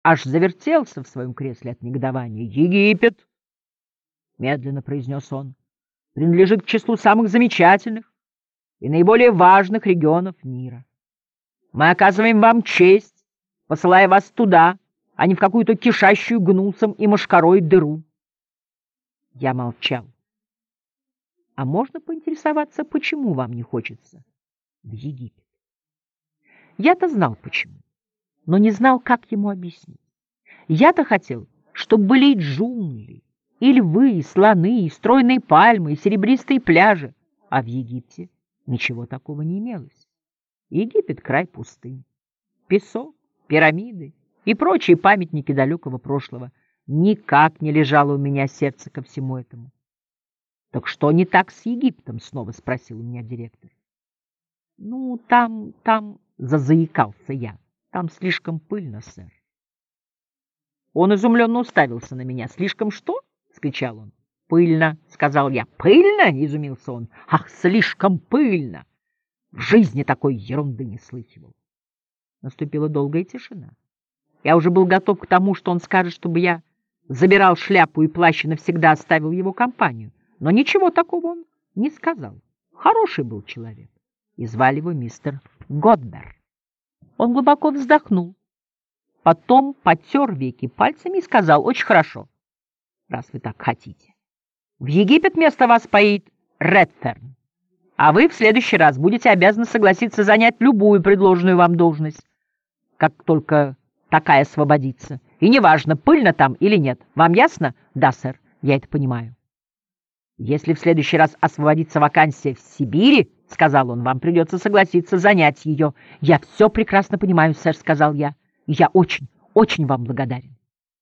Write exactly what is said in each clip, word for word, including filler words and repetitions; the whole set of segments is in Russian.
аж завертелся в своем кресле от негодования. «Египет», — медленно произнес он, — «принадлежит к числу самых замечательных и наиболее важных регионов мира. Мы оказываем вам честь, посылая вас туда, а не в какую-то кишащую гнусом и мошкарой дыру». Я молчал. «А можно поинтересоваться, почему вам не хочется в Египет?» Я-то знал почему, но не знал, как ему объяснить. Я-то хотел, чтобы были и джунгли, и львы, и слоны, и стройные пальмы, и серебристые пляжи, а в Египте ничего такого не имелось. Египет — край пустынь, песок, пирамиды и прочие памятники далекого прошлого. Никак не лежало у меня сердце ко всему этому. «Так что не так с Египтом?» — снова спросил у меня директор. «Ну, там, там...» — зазаикался я. «Там слишком пыльно, сэр». Он изумленно уставился на меня. «Слишком что?» — скричал он. «Пыльно», — сказал я. «Пыльно?» — изумился он. «Ах, слишком пыльно! В жизни такой ерунды не слыхивал». Наступила долгая тишина. Я уже был готов к тому, что он скажет, чтобы я забирал шляпу и плащ и навсегда оставил его компанию. Но ничего такого он не сказал. Хороший был человек. И звали его мистер Годбер. Он глубоко вздохнул, потом потер веки пальцами и сказал: «Очень хорошо, раз вы так хотите. В Египет вместо вас поедет Редферн, а вы в следующий раз будете обязаны согласиться занять любую предложенную вам должность, как только такая освободится. И неважно, пыльно там или нет. Вам ясно?» «Да, сэр, я это понимаю». «Если в следующий раз освободится вакансия в Сибири, — сказал он, — вам придется согласиться занять ее». «Я все прекрасно понимаю, сэр, — сказал я. — Я очень, очень вам благодарен».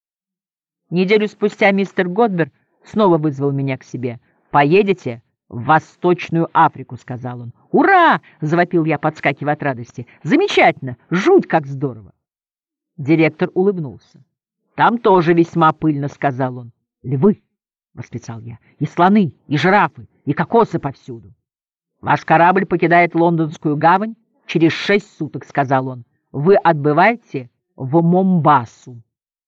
Неделю спустя мистер Годбер снова вызвал меня к себе. «Поедете в Восточную Африку, — сказал он». «Ура!» — завопил я, подскакивая от радости. «Замечательно! Жуть, как здорово!» Директор улыбнулся. «Там тоже весьма пыльно, — сказал он. — Львы, — восклицал я, — и слоны, и жирафы, и кокосы повсюду. Ваш корабль покидает Лондонскую гавань через шесть суток, — сказал он. Вы отбываете в Момбасу.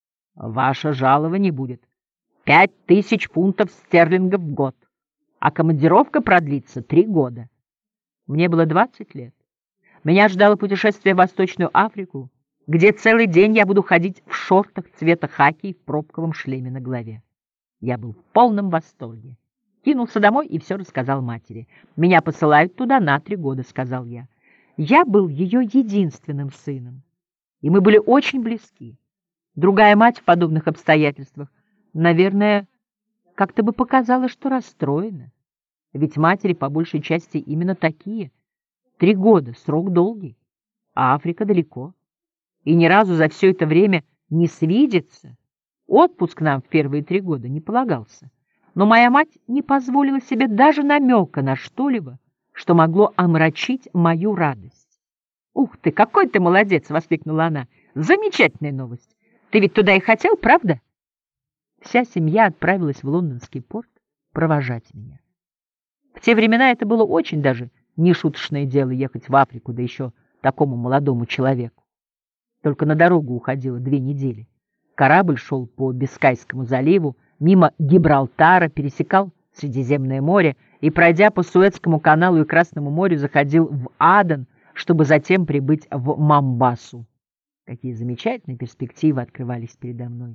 Ваше жалование будет пять тысяч фунтов стерлингов в год, а командировка продлится три года. Мне было двадцать лет. Меня ждало путешествие в Восточную Африку, где целый день я буду ходить в шортах цвета хаки и в пробковом шлеме на голове. Я был в полном восторге. Кинулся домой и все рассказал матери. «Меня посылают туда на три года», — сказал я. Я был ее единственным сыном, и мы были очень близки. Другая мать в подобных обстоятельствах, наверное, как-то бы показала, что расстроена. Ведь матери по большей части именно такие. Три года — срок долгий, а Африка далеко. И ни разу за все это время не свидеться. Отпуск нам в первые три года не полагался. Но моя мать не позволила себе даже намека на что-либо, что могло омрачить мою радость. «Ух ты, какой ты молодец!» — воскликнула она. «Замечательная новость! Ты ведь туда и хотел, правда?» Вся семья отправилась в лондонский порт провожать меня. В те времена это было очень даже нешуточное дело ехать в Африку, да еще такому молодому человеку. Только на дорогу уходило две недели. Корабль шел по Бискайскому заливу, мимо Гибралтара, пересекал Средиземное море и, пройдя по Суэцкому каналу и Красному морю, заходил в Аден, чтобы затем прибыть в Момбасу. Какие замечательные перспективы открывались передо мной.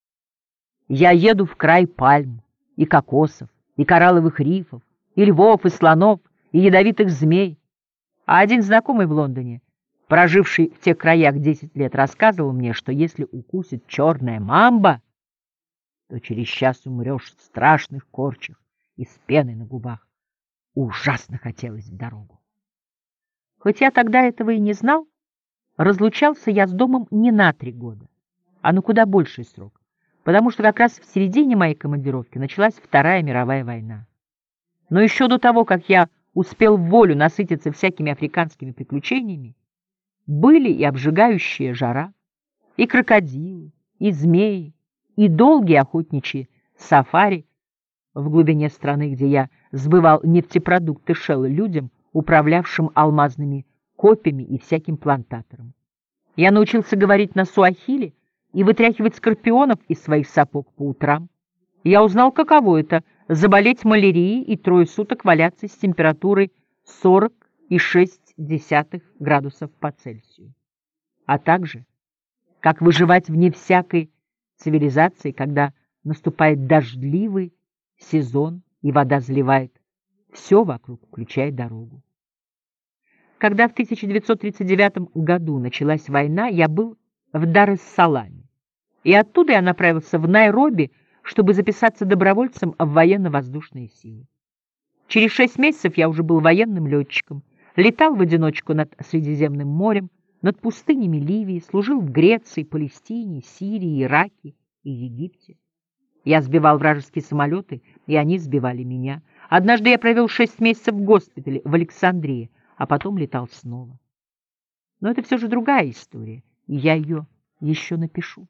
Я еду в край пальм и кокосов, и коралловых рифов, и львов, и слонов, и ядовитых змей. А один знакомый в Лондоне, проживший в тех краях десять лет, рассказывал мне, что если укусит черная мамба, то через час умрешь в страшных корчах и с пеной на губах. Ужасно хотелось в дорогу. Хоть я тогда этого и не знал, разлучался я с домом не на три года, а на куда больший срок, потому что как раз в середине моей командировки началась Вторая мировая война. Но еще до того, как я успел в волю насытиться всякими африканскими приключениями, были и обжигающая жара, и крокодилы, и змеи, и долгие охотничьи сафари в глубине страны, где я сбывал нефтепродукты Шелла людям, управлявшим алмазными копьями и всяким плантатором. Я научился говорить на суахили, и вытряхивать скорпионов из своих сапог по утрам. Я узнал, каково это — заболеть малярией и трое суток валяться с температурой сорок и шесть десятых градусов по Цельсию. А также, как выживать вне всякой цивилизации, когда наступает дождливый сезон и вода заливает все вокруг, включая дорогу. Когда в тысяча девятьсот тридцать девятом году началась война, я был в Дар-эс-Саламе, и оттуда я направился в Найроби, чтобы записаться добровольцем в военно-воздушные силы. Через шесть месяцев я уже был военным летчиком, летал в одиночку над Средиземным морем, над пустынями Ливии, служил в Греции, Палестине, Сирии, Ираке и Египте. Я сбивал вражеские самолеты, и они сбивали меня. Однажды я провел шесть месяцев в госпитале в Александрии, а потом летал снова. Но это все же другая история, и я ее еще напишу.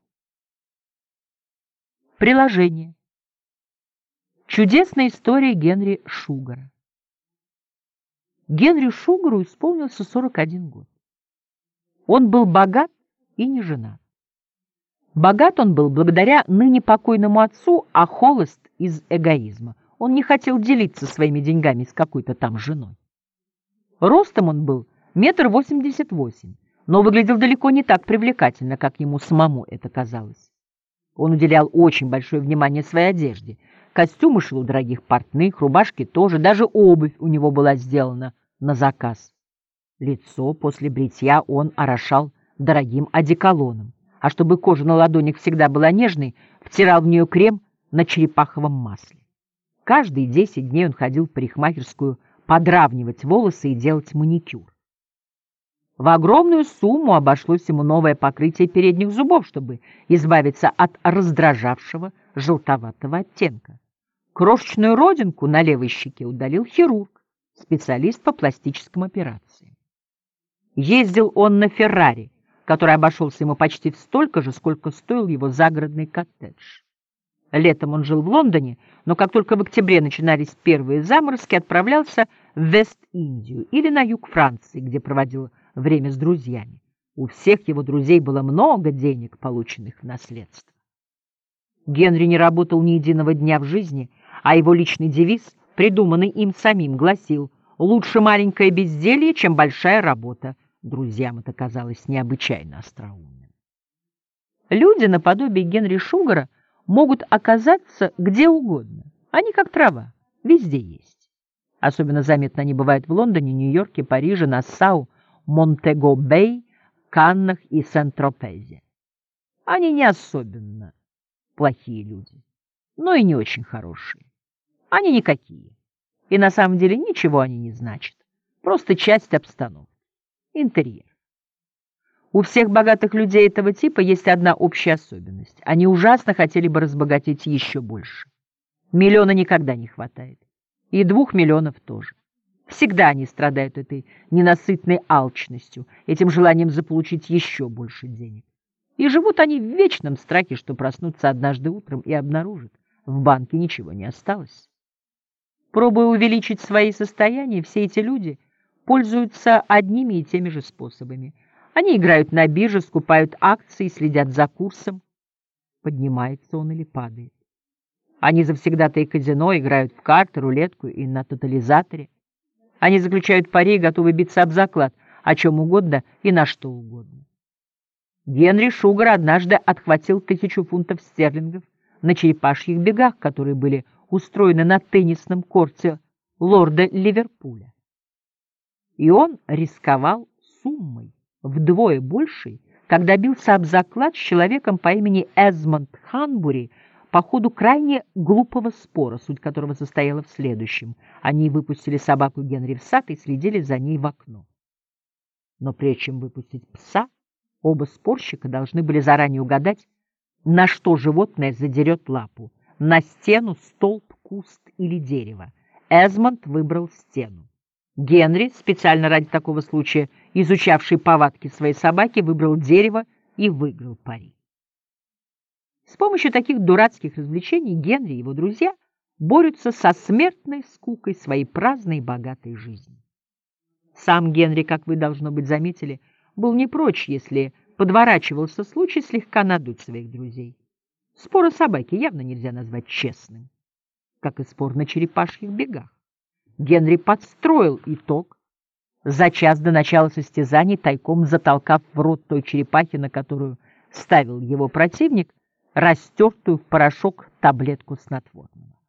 Приложение. Чудесная история Генри Шугара. Генри Шугару исполнился сорок один год. Он был богат и не женат. Богат он был благодаря ныне покойному отцу, а холост из эгоизма. Он не хотел делиться своими деньгами с какой-то там женой. Ростом он был метр восемьдесят восемь, но выглядел далеко не так привлекательно, как ему самому это казалось. Он уделял очень большое внимание своей одежде. Костюмы шил у дорогих портных, рубашки тоже, даже обувь у него была сделана на заказ. Лицо после бритья он орошал дорогим одеколоном, а чтобы кожа на ладонях всегда была нежной, втирал в нее крем на черепаховом масле. Каждые десять дней он ходил в парикмахерскую подравнивать волосы и делать маникюр. В огромную сумму обошлось ему новое покрытие передних зубов, чтобы избавиться от раздражавшего желтоватого оттенка. Крошечную родинку на левой щеке удалил хирург, специалист по пластическим операциям. Ездил он на Феррари, который обошелся ему почти в столько же, сколько стоил его загородный коттедж. Летом он жил в Лондоне, но как только в октябре начинались первые заморозки, отправлялся в Вест-Индию или на юг Франции, где проводил время с друзьями. У всех его друзей было много денег, полученных в наследство. Генри не работал ни единого дня в жизни, а его личный девиз, придуманный им самим, гласил: «Лучше маленькое безделье, чем большая работа». Друзьям это казалось необычайно остроумным. Люди наподобие Генри Шугара могут оказаться где угодно. Они как трава, везде есть. Особенно заметно они бывают в Лондоне, Нью-Йорке, Париже, Нассау, Монтего-Бэй, Каннах и Сент-Тропезе. Они не особенно плохие люди, но и не очень хорошие. Они никакие. И на самом деле ничего они не значат. Просто часть обстановки. Интерьер. У всех богатых людей этого типа есть одна общая особенность. Они ужасно хотели бы разбогатеть еще больше. Миллиона никогда не хватает. И двух миллионов тоже. Всегда они страдают этой ненасытной алчностью, этим желанием заполучить еще больше денег. И живут они в вечном страхе, что проснутся однажды утром и обнаружат: в банке ничего не осталось. Пробуя увеличить свои состояния, все эти люди пользуются одними и теми же способами. Они играют на бирже, скупают акции, следят за курсом, поднимается он или падает. Они завсегдатые казино, играют в карты, рулетку и на тотализаторе. Они заключают пари и готовы биться об заклад, о чем угодно и на что угодно. Генри Шугар однажды отхватил тысячу фунтов стерлингов на черепашьих бегах, которые были устроены на теннисном корте лорда Ливерпуля. И он рисковал суммой вдвое большей, когда бился об заклад с человеком по имени Эзмонд Ханбури по ходу крайне глупого спора, суть которого состояла в следующем. Они выпустили собаку Генри в сад и следили за ней в окно. Но прежде чем выпустить пса, оба спорщика должны были заранее угадать, на что животное задерет лапу — на стену, столб, куст или дерево. Эзмонд выбрал стену. Генри, специально ради такого случая изучавший повадки своей собаки, выбрал дерево и выиграл пари. С помощью таких дурацких развлечений Генри и его друзья борются со смертной скукой своей праздной и богатой жизни. Сам Генри, как вы, должно быть, заметили, был не прочь, если подворачивался случай слегка надуть своих друзей. Спор о собаке явно нельзя назвать честным, как и спор на черепашьих бегах. Генри подстроил итог, за час до начала состязаний тайком затолкав в рот той черепахи, на которую ставил его противник, растертую в порошок таблетку снотворного.